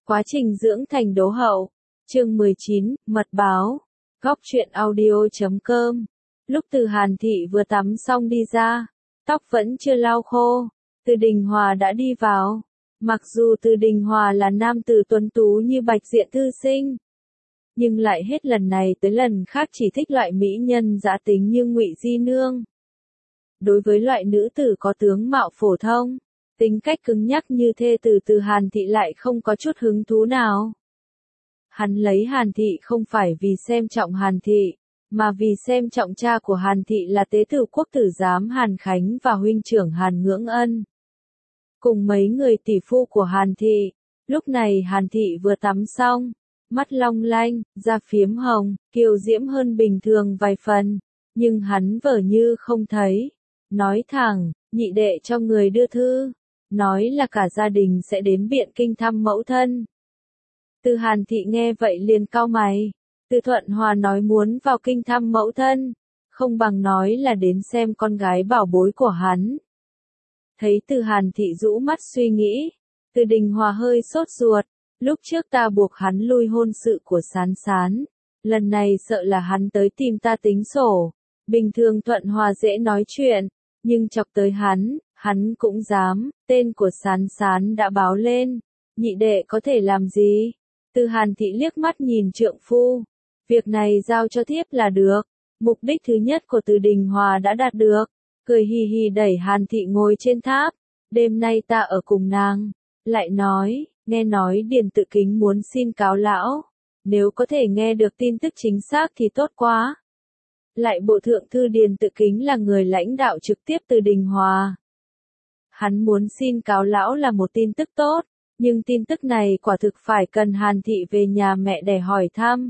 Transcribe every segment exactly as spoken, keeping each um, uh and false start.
Quá trình dưỡng thành đố hậu. Chương mười chín, mật báo. Góc truyện audio chấm com. Lúc Từ Hàn Thị vừa tắm xong đi ra, tóc vẫn chưa lau khô, Từ Đình Hòa đã đi vào. Mặc dù Từ Đình Hòa là nam tử tuấn tú như bạch diện thư sinh, nhưng lại hết lần này tới lần khác chỉ thích loại mỹ nhân dã tính như Ngụy Di Nương. Đối với loại nữ tử có tướng mạo phổ thông, tính cách cứng nhắc như thê tử Từ Hàn Thị lại không có chút hứng thú nào. Hắn lấy Hàn Thị không phải vì xem trọng Hàn Thị, mà vì xem trọng cha của Hàn Thị là tế tử quốc tử giám Hàn Khánh và huynh trưởng Hàn Ngưỡng Ân. Cùng mấy người tỷ phu của Hàn Thị, lúc này Hàn Thị vừa tắm xong, mắt long lanh, da phiếm hồng, kiều diễm hơn bình thường vài phần, nhưng hắn vờ như không thấy. Nói thẳng, nhị đệ cho người đưa thư, nói là cả gia đình sẽ đến Biện Kinh thăm mẫu thân. Từ Hàn Thị nghe vậy liền cau mày. Từ Thuận Hòa nói muốn vào kinh thăm mẫu thân, không bằng nói là đến xem con gái bảo bối của hắn. Thấy Từ Hàn Thị rũ mắt suy nghĩ, Từ Đình Hòa hơi sốt ruột. Lúc trước ta buộc hắn lui hôn sự của Sán Sán, lần này sợ là hắn tới tìm ta tính sổ. Bình thường Thuận Hòa dễ nói chuyện, nhưng chọc tới hắn, hắn cũng dám. Tên của Sán Sán đã báo lên, nhị đệ có thể làm gì? Từ Hàn Thị liếc mắt nhìn trượng phu, việc này giao cho thiếp là được. Mục đích thứ nhất của Từ Đình Hòa đã đạt được, cười hì hì đẩy Hàn Thị ngồi trên tháp. Đêm nay ta ở cùng nàng. Lại nói, nghe nói Điền Tự Kính muốn xin cáo lão, nếu có thể nghe được tin tức chính xác thì tốt quá. Lại bộ thượng thư Điền Tự Kính là người lãnh đạo trực tiếp Từ Đình Hòa. Hắn muốn xin cáo lão là một tin tức tốt, nhưng tin tức này quả thực phải cần Hàn Thị về nhà mẹ để hỏi thăm.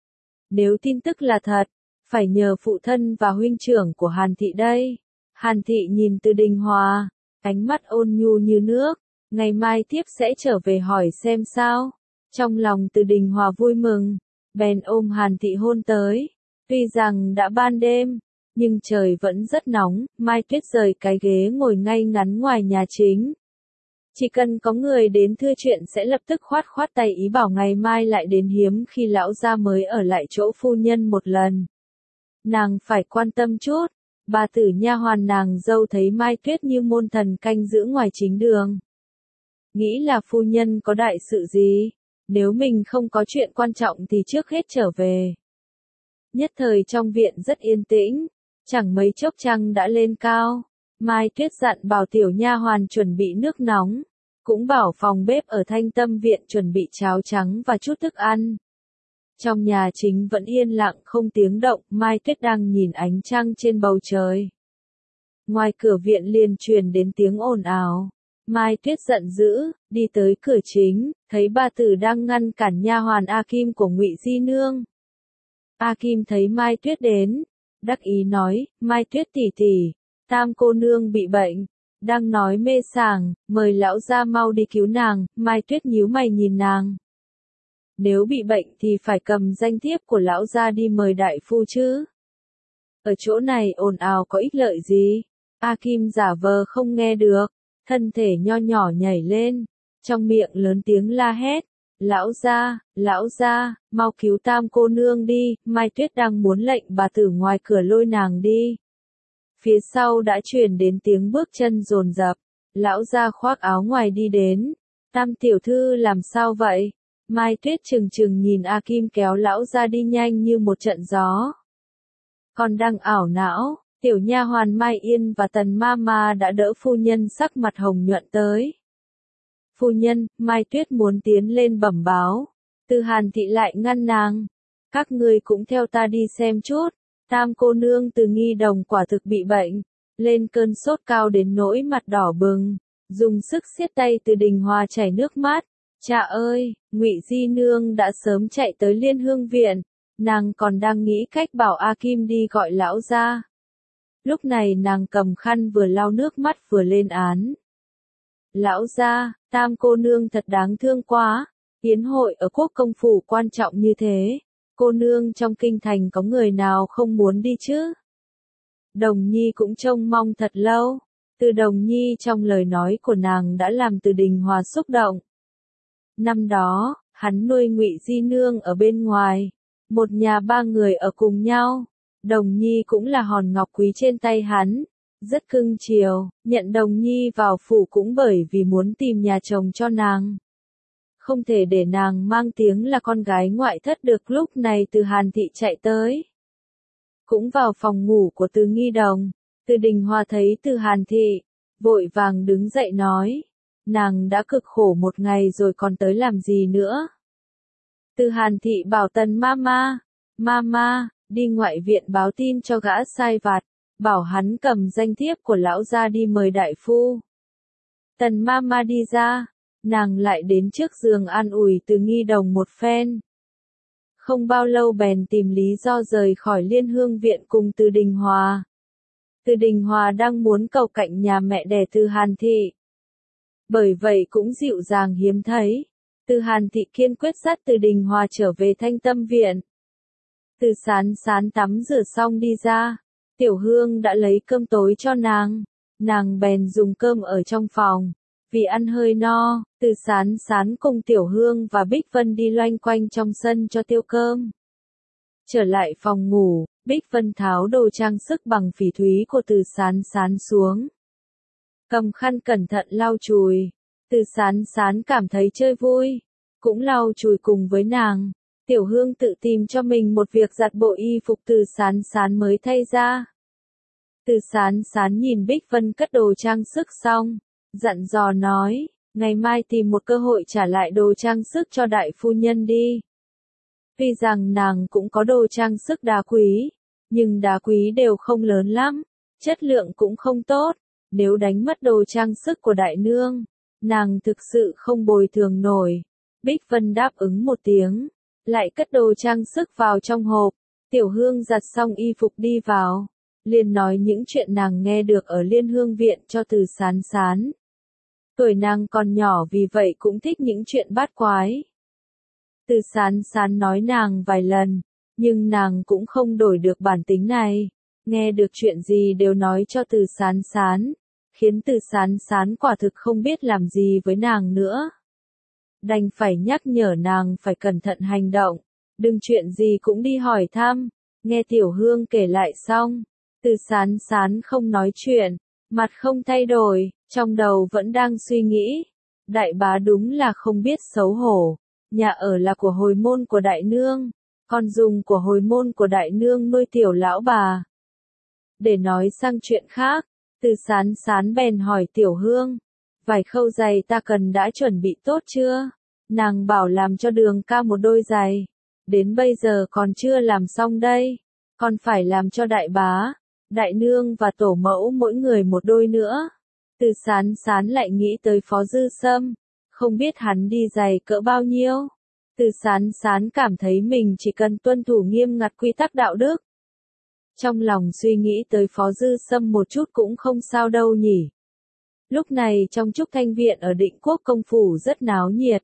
Nếu tin tức là thật, phải nhờ phụ thân và huynh trưởng của Hàn Thị đây. Hàn Thị nhìn Từ Đình Hòa, ánh mắt ôn nhu như nước. Ngày mai tiếp sẽ trở về hỏi xem sao. Trong lòng Từ Đình Hòa vui mừng, bèn ôm Hàn Thị hôn tới. Tuy rằng đã ban đêm, nhưng trời vẫn rất nóng. Mai Tuyết rời cái ghế ngồi ngay ngắn ngoài nhà chính. Chỉ cần có người đến thưa chuyện sẽ lập tức khoát khoát tay ý bảo ngày mai lại đến, hiếm khi lão gia mới ở lại chỗ phu nhân một lần. Nàng phải quan tâm chút. Bà tử nha hoàn nàng dâu thấy Mai Tuyết như môn thần canh giữ ngoài chính đường. Nghĩ là phu nhân có đại sự gì, nếu mình không có chuyện quan trọng thì trước hết trở về. Nhất thời trong viện rất yên tĩnh, chẳng mấy chốc trăng đã lên cao. Mai Tuyết dặn bảo tiểu nha hoàn chuẩn bị nước nóng, cũng bảo phòng bếp ở Thanh Tâm viện chuẩn bị cháo trắng và chút thức ăn. Trong nhà chính vẫn yên lặng không tiếng động, Mai Tuyết đang nhìn ánh trăng trên bầu trời. Ngoài cửa viện liền truyền đến tiếng ồn ào. Mai Tuyết giận dữ, đi tới cửa chính, thấy bà tử đang ngăn cản nha hoàn A Kim của Ngụy Di Nương. A Kim thấy Mai Tuyết đến, đắc ý nói, Mai Tuyết tỷ tỷ, Tam cô nương bị bệnh, đang nói mê sảng, mời lão gia mau đi cứu nàng. Mai Tuyết nhíu mày nhìn nàng. Nếu bị bệnh thì phải cầm danh thiếp của lão gia đi mời đại phu chứ. Ở chỗ này ồn ào có ích lợi gì? A Kim giả vờ không nghe được. Thân thể nho nhỏ nhảy lên, trong miệng lớn tiếng la hét, lão gia, lão gia, mau cứu Tam cô nương đi. Mai Tuyết đang muốn lệnh bà tử ngoài cửa lôi nàng đi. Phía sau đã truyền đến tiếng bước chân dồn dập, lão gia khoác áo ngoài đi đến. Tam tiểu thư làm sao vậy? Mai Tuyết trừng trừng nhìn A Kim kéo lão gia đi nhanh như một trận gió. Còn đang ảo não, tiểu nha hoàn Mai Yên và Tần ma ma đã đỡ phu nhân sắc mặt hồng nhuận tới. Phu nhân, Mai Tuyết muốn tiến lên bẩm báo. Từ Hàn Thị lại ngăn nàng. Các ngươi cũng theo ta đi xem chút. Tam cô nương Từ Nghi Đồng quả thực bị bệnh, lên cơn sốt cao đến nỗi mặt đỏ bừng, dùng sức siết tay Từ Đình Hòa chảy nước mắt. Cha ơi, Ngụy Di Nương đã sớm chạy tới Liên Hương viện, nàng còn đang nghĩ cách bảo A Kim đi gọi lão gia. Lúc này nàng cầm khăn vừa lau nước mắt vừa lên án. Lão gia, Tam cô nương thật đáng thương quá, yến hội ở Quốc công phủ quan trọng như thế, cô nương trong kinh thành có người nào không muốn đi chứ? Đồng Nhi cũng trông mong thật lâu. Từ Đồng Nhi trong lời nói của nàng đã làm Từ Đình Hòa xúc động. Năm đó, hắn nuôi Ngụy Di Nương ở bên ngoài, một nhà ba người ở cùng nhau. Đồng Nhi cũng là hòn ngọc quý trên tay hắn, rất cưng chiều, nhận Đồng Nhi vào phủ cũng bởi vì muốn tìm nhà chồng cho nàng. Không thể để nàng mang tiếng là con gái ngoại thất được. Lúc này Từ Hàn Thị chạy tới, cũng vào phòng ngủ của Từ Nghi Đồng. Từ Đình Hòa thấy Từ Hàn Thị, vội vàng đứng dậy nói, nàng đã cực khổ một ngày rồi còn tới làm gì nữa. Từ Hàn Thị bảo Tần Mama, Mama, đi ngoại viện báo tin cho gã sai vặt, bảo hắn cầm danh thiếp của lão gia đi mời đại phu. Tần Mama đi ra, nàng lại đến trước giường an ủi Từ Nghi Đồng một phen. Không bao lâu bèn tìm lý do rời khỏi Liên Hương viện cùng Từ Đình Hòa. Từ Đình Hòa đang muốn cầu cạnh nhà mẹ đẻ Từ Hàn Thị, bởi vậy cũng dịu dàng hiếm thấy. Từ Hàn Thị kiên quyết dắt Từ Đình Hòa trở về Thanh Tâm viện. Từ Sán Sán tắm rửa xong đi ra, Tiểu Hương đã lấy cơm tối cho nàng, nàng bèn dùng cơm ở trong phòng. Vì ăn hơi no, Từ Sán Sán cùng Tiểu Hương và Bích Vân đi loanh quanh trong sân cho tiêu cơm. Trở lại phòng ngủ, Bích Vân tháo đồ trang sức bằng phỉ thúy của Từ Sán Sán xuống, cầm khăn cẩn thận lau chùi. Từ Sán Sán cảm thấy chơi vui, cũng lau chùi cùng với nàng. Tiểu Hương tự tìm cho mình một việc giặt bộ y phục Từ Sán Sán mới thay ra. Từ Sán Sán nhìn Bích Vân cất đồ trang sức xong, dặn dò nói, ngày mai tìm một cơ hội trả lại đồ trang sức cho đại phu nhân đi. Tuy rằng nàng cũng có đồ trang sức đá quý, nhưng đá quý đều không lớn lắm, chất lượng cũng không tốt. Nếu đánh mất đồ trang sức của đại nương, nàng thực sự không bồi thường nổi. Bích Vân đáp ứng một tiếng, lại cất đồ trang sức vào trong hộp. Tiểu Hương giặt xong y phục đi vào, liền nói những chuyện nàng nghe được ở Liên Hương viện cho Từ Sán Sán. Tuổi nàng còn nhỏ vì vậy cũng thích những chuyện bát quái. Từ Sán Sán nói nàng vài lần, nhưng nàng cũng không đổi được bản tính này. Nghe được chuyện gì đều nói cho Từ Sán Sán, khiến Từ Sán Sán quả thực không biết làm gì với nàng nữa. Đành phải nhắc nhở nàng phải cẩn thận hành động, đừng chuyện gì cũng đi hỏi thăm. Nghe Tiểu Hương kể lại xong, Từ Sán Sán không nói chuyện, mặt không thay đổi, trong đầu vẫn đang suy nghĩ. Đại bá đúng là không biết xấu hổ, nhà ở là của hồi môn của đại nương, còn dùng của hồi môn của đại nương nuôi tiểu lão bà. Để nói sang chuyện khác, Từ Sán Sán bèn hỏi Tiểu Hương, vải khâu giày ta cần đã chuẩn bị tốt chưa? Nàng bảo làm cho Đường ca một đôi giày, đến bây giờ còn chưa làm xong đây, còn phải làm cho đại bá, đại nương và tổ mẫu mỗi người một đôi nữa. Từ Sán Sán lại nghĩ tới Phó Dư Sâm, không biết hắn đi giày cỡ bao nhiêu. Từ Sán Sán cảm thấy mình chỉ cần tuân thủ nghiêm ngặt quy tắc đạo đức. Trong lòng suy nghĩ tới Phó Dư Sâm một chút cũng không sao đâu nhỉ. Lúc này trong Trúc Thanh Viện ở Định Quốc Công Phủ rất náo nhiệt.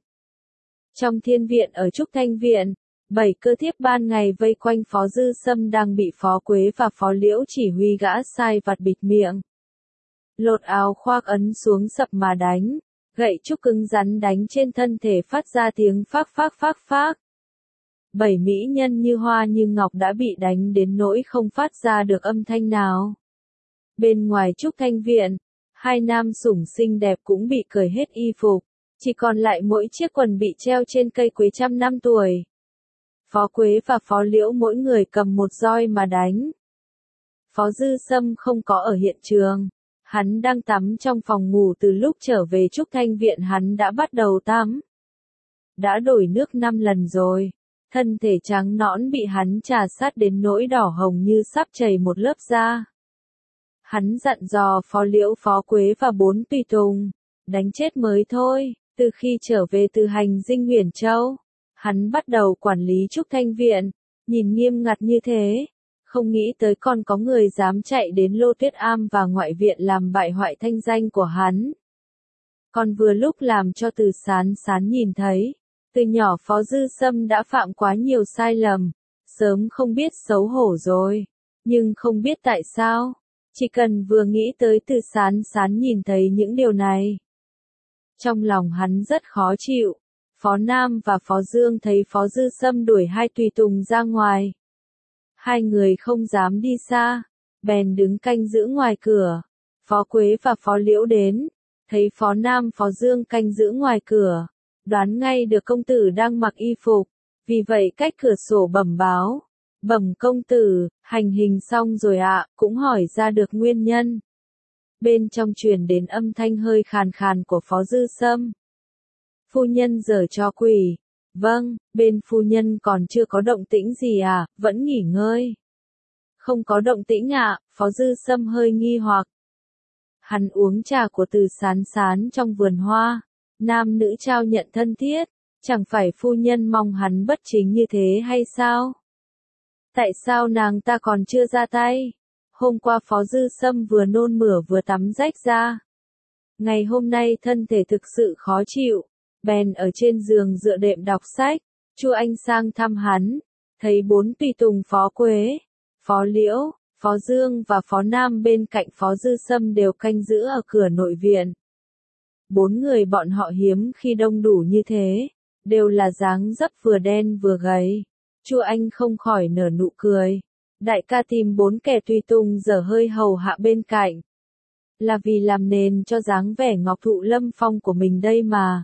Trong Thiên Viện ở Trúc Thanh Viện, bảy cơ thiếp ban ngày vây quanh Phó Dư Sâm đang bị Phó Quế và Phó Liễu chỉ huy gã sai vặt bịt miệng. Lột áo khoác ấn xuống sập mà đánh, gậy trúc cứng rắn đánh trên thân thể phát ra tiếng phác phác phác phác. Bảy mỹ nhân như hoa như ngọc đã bị đánh đến nỗi không phát ra được âm thanh nào. Bên ngoài Trúc Thanh Viện, hai nam sủng xinh đẹp cũng bị cởi hết y phục, chỉ còn lại mỗi chiếc quần bị treo trên cây quế trăm năm tuổi. Phó Quế và Phó Liễu mỗi người cầm một roi mà đánh. Phó Dư Sâm không có ở hiện trường, hắn đang tắm trong phòng ngủ. Từ lúc trở về Trúc Thanh Viện hắn đã bắt đầu tắm. Đã đổi nước năm lần rồi, thân thể trắng nõn bị hắn trà sát đến nỗi đỏ hồng như sắp chảy một lớp da. Hắn dặn dò Phó Liễu, Phó Quế và bốn tùy tùng, đánh chết mới thôi. Từ khi trở về từ hành dinh Huyền Châu, hắn bắt đầu quản lý Trúc Thanh Viện, nhìn nghiêm ngặt như thế, không nghĩ tới còn có người dám chạy đến Lô Tuyết Am và ngoại viện làm bại hoại thanh danh của hắn. Còn vừa lúc làm cho Từ Sán Sán nhìn thấy, từ nhỏ Phó Dư Sâm đã phạm quá nhiều sai lầm, sớm không biết xấu hổ rồi, nhưng không biết tại sao, chỉ cần vừa nghĩ tới Từ Sán Sán nhìn thấy những điều này, trong lòng hắn rất khó chịu. Phó Nam và Phó Dương thấy Phó Dư Sâm đuổi hai tùy tùng ra ngoài. Hai người không dám đi xa, bèn đứng canh giữ ngoài cửa. Phó Quế và Phó Liễu đến, thấy Phó Nam Phó Dương canh giữ ngoài cửa, đoán ngay được công tử đang mặc y phục, vì vậy cách cửa sổ bẩm báo. Bẩm công tử, hành hình xong rồi ạ, cũng hỏi ra được nguyên nhân. Bên trong truyền đến âm thanh hơi khàn khàn của Phó Dư Sâm. Phu nhân giở trò quỷ. Vâng, bên phu nhân còn chưa có động tĩnh gì à, vẫn nghỉ ngơi. Không có động tĩnh ạ, Phó Dư Sâm hơi nghi hoặc. Hắn uống trà của Từ Sán Sán trong vườn hoa, nam nữ trao nhận thân thiết, chẳng phải phu nhân mong hắn bất chính như thế hay sao? Tại sao nàng ta còn chưa ra tay? Hôm qua Phó Dư Sâm vừa nôn mửa vừa tắm rách ra. Ngày hôm nay thân thể thực sự khó chịu, bèn ở trên giường dựa đệm đọc sách. Chu Anh sang thăm hắn, thấy bốn tùy tùng Phó Quế, Phó Liễu, Phó Dương và Phó Nam bên cạnh Phó Dư Sâm đều canh giữ ở cửa nội viện. Bốn người bọn họ hiếm khi đông đủ như thế, đều là dáng dấp vừa đen vừa gầy. Chu Anh không khỏi nở nụ cười. Đại ca tìm bốn kẻ tùy tùng dở hơi hầu hạ bên cạnh, là vì làm nền cho dáng vẻ ngọc thụ lâm phong của mình đây mà.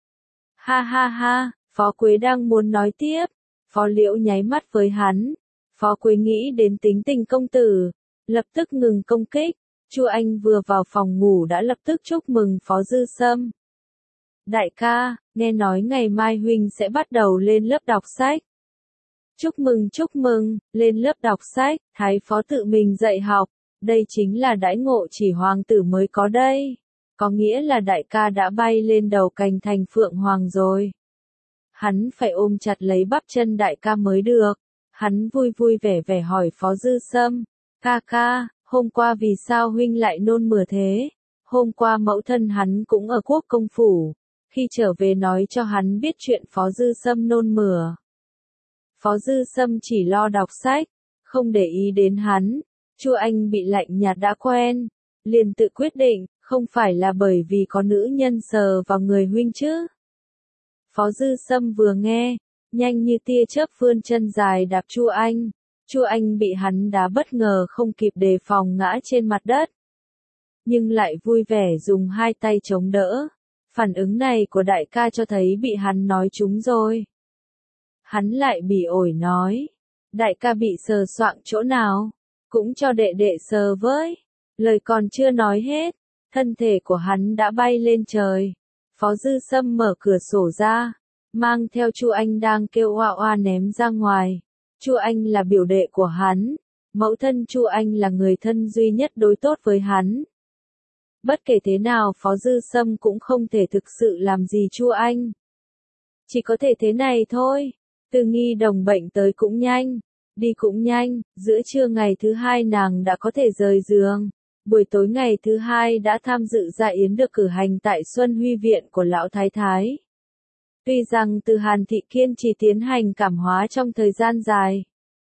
Ha ha ha, Phó Quế đang muốn nói tiếp, Phó Liễu nháy mắt với hắn. Phó Quế nghĩ đến tính tình công tử, lập tức ngừng công kích. Chu Anh vừa vào phòng ngủ đã lập tức chúc mừng Phó Dư Sâm. Đại ca, nghe nói ngày mai huynh sẽ bắt đầu lên lớp đọc sách. Chúc mừng chúc mừng, lên lớp đọc sách, thái phó tự mình dạy học, đây chính là đãi ngộ chỉ hoàng tử mới có đây. Có nghĩa là đại ca đã bay lên đầu cành thành phượng hoàng rồi. Hắn phải ôm chặt lấy bắp chân đại ca mới được. Hắn vui vui vẻ vẻ hỏi Phó Dư Sâm, ca ca, hôm qua vì sao huynh lại nôn mửa thế? Hôm qua mẫu thân hắn cũng ở quốc công phủ, khi trở về nói cho hắn biết chuyện Phó Dư Sâm nôn mửa. Phó Dư Sâm chỉ lo đọc sách, không để ý đến hắn. Chu Anh bị lạnh nhạt đã quen, liền tự quyết định, không phải là bởi vì có nữ nhân sờ vào người huynh chứ. Phó Dư Sâm vừa nghe, nhanh như tia chớp vươn chân dài đạp Chu Anh. Chu Anh bị hắn đá bất ngờ không kịp đề phòng ngã trên mặt đất, nhưng lại vui vẻ dùng hai tay chống đỡ. Phản ứng này của đại ca cho thấy bị hắn nói trúng rồi. Hắn lại bỉ ổi nói, đại ca bị sờ soạng chỗ nào, cũng cho đệ đệ sờ với. Lời còn chưa nói hết, thân thể của hắn đã bay lên trời. Phó Dư Sâm mở cửa sổ ra, mang theo Chu Anh đang kêu oa oa ném ra ngoài. Chu Anh là biểu đệ của hắn, mẫu thân Chu Anh là người thân duy nhất đối tốt với hắn. Bất kể thế nào Phó Dư Sâm cũng không thể thực sự làm gì Chu Anh. Chỉ có thể thế này thôi. Từ Nghi Đồng bệnh tới cũng nhanh, đi cũng nhanh, giữa trưa ngày thứ hai nàng đã có thể rời giường. Buổi tối ngày thứ hai đã tham dự dạ yến được cử hành tại Xuân Huy Viện của Lão Thái Thái. Tuy rằng Từ Hàn Thị kiên trì tiến hành cảm hóa trong thời gian dài,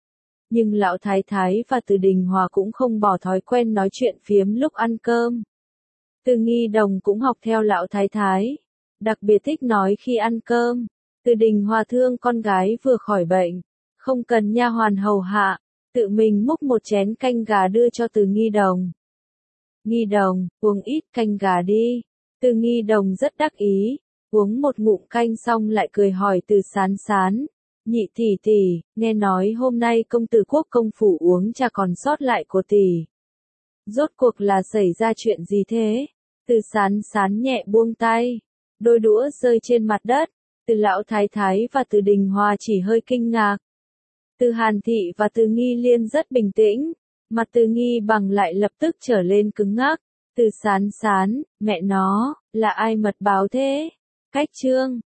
nhưng Lão Thái Thái và Từ Đình Hòa cũng không bỏ thói quen nói chuyện phiếm lúc ăn cơm. Từ Nghi Đồng cũng học theo Lão Thái Thái, đặc biệt thích nói khi ăn cơm. Từ Đình Hòa thương con gái vừa khỏi bệnh, không cần nha hoàn hầu hạ, tự mình múc một chén canh gà đưa cho Từ Nghi Đồng. Nghi Đồng, uống ít canh gà đi. Từ Nghi Đồng rất đắc ý, uống một ngụm canh xong lại cười hỏi Từ Sán Sán, nhị tỷ tỷ, nghe nói hôm nay công tử quốc công phủ uống trà còn sót lại của tỷ. Rốt cuộc là xảy ra chuyện gì thế? Từ Sán Sán nhẹ buông tay, đôi đũa rơi trên mặt đất. Từ Lão Thái Thái và Từ Đình Hòa chỉ hơi kinh ngạc. Từ Hàn Thị và Từ Nghi Liên rất bình tĩnh, mặt Từ Nghi Bằng lại lập tức trở lên cứng ngắc. Từ Sán Sán, mẹ nó, là ai mật báo thế? Cách chương